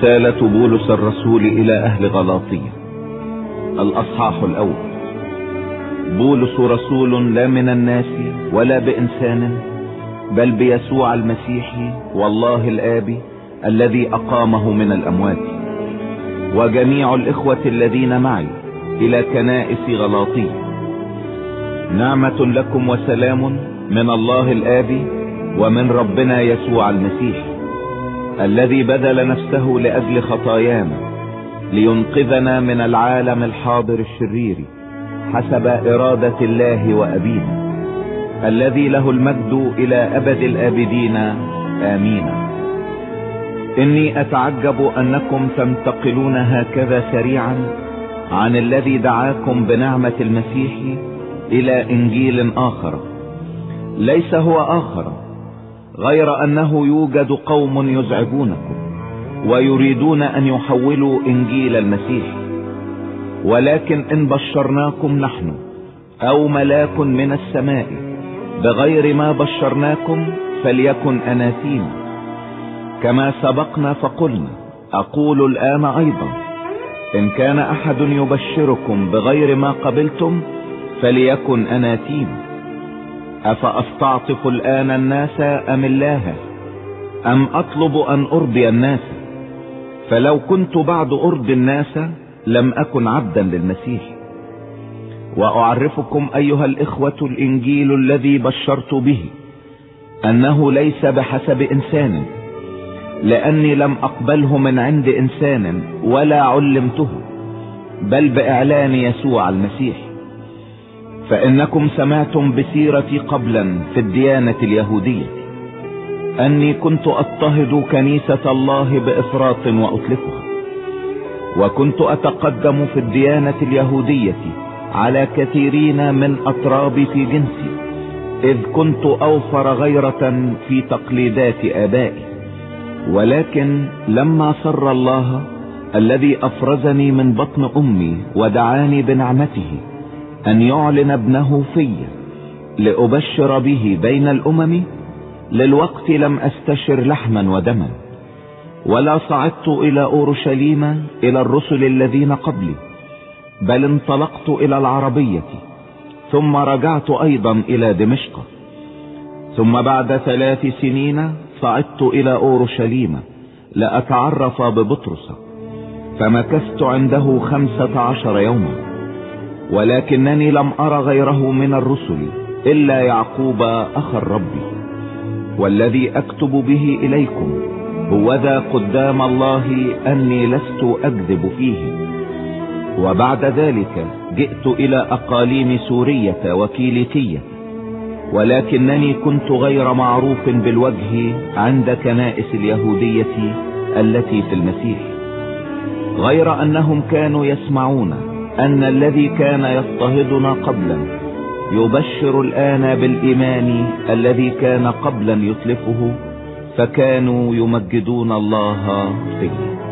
رسالة بولس الرسول إلى أهل غلاطية، الأصحاح الأول. بولس رسول لا من الناس ولا بإنسان، بل بيسوع المسيح والله الآب الذي أقامه من الأموات، وجميع الإخوة الذين معي إلى كنائس غلاطية. نعمة لكم وسلام من الله الآب ومن ربنا يسوع المسيح، الذي بذل نفسه لأجل خطايانا لينقذنا من العالم الحاضر الشرير حسب إرادة الله وأبينا، الذي له المجد إلى أبد الآبدين آمين. إني أتعجب أنكم تنتقلون هكذا سريعا عن الذي دعاكم بنعمة المسيح إلى إنجيل آخر، ليس هو آخر، غير أنه يوجد قوم يزعجونكم ويريدون أن يحولوا إنجيل المسيح. ولكن إن بشرناكم نحن أو ملاك من السماء بغير ما بشرناكم فليكن أناثيم. كما سبقنا فقلنا، أقول الآن أيضا، إن كان أحد يبشركم بغير ما قبلتم فليكن أناثيم. أفأستعطف الآن الناس أم الله، أم أطلب أن أرضي الناس؟ فلو كنت بعد أرضي الناس لم أكن عبدا للمسيح. وأعرفكم أيها الإخوة الإنجيل الذي بشرت به، أنه ليس بحسب إنسان، لأني لم أقبله من عند إنسان ولا علمته، بل بإعلان يسوع المسيح. فإنكم سمعتم بسيرتي قبلا في الديانة اليهودية، أني كنت أضطهد كنيسة الله بإفراط وأتلفها، وكنت أتقدم في الديانة اليهودية على كثيرين من أطرابي في جنسي، إذ كنت أوفر غيرة في تقليدات آبائي. ولكن لما سر الله الذي أفرزني من بطن أمي ودعاني بنعمته أن يعلن ابنه في لأبشر به بين الأمم، للوقت لم أستشر لحما ودما، ولا صعدت إلى أورشليم إلى الرسل الذين قبلي، بل انطلقت إلى العربية، ثم رجعت أيضا إلى دمشق. ثم بعد 3 سنين صعدت إلى أورشليم لأتعرف ببطرس، فمكثت عنده 15 يوما. ولكنني لم أرى غيره من الرسل إلا يعقوب أخ الرب، والذي أكتب به إليكم هو ذا قدام الله أني لست أكذب فيه. وبعد ذلك جئت إلى أقاليم سورية وكيليكية، ولكنني كنت غير معروف بالوجه عند كنائس اليهودية التي في المسيح، غير أنهم كانوا يسمعون أن الذي كان يضطهدنا قبلا يبشر الآن بالإيمان الذي كان قبلا يتلفه، فكانوا يمجدون الله فيه.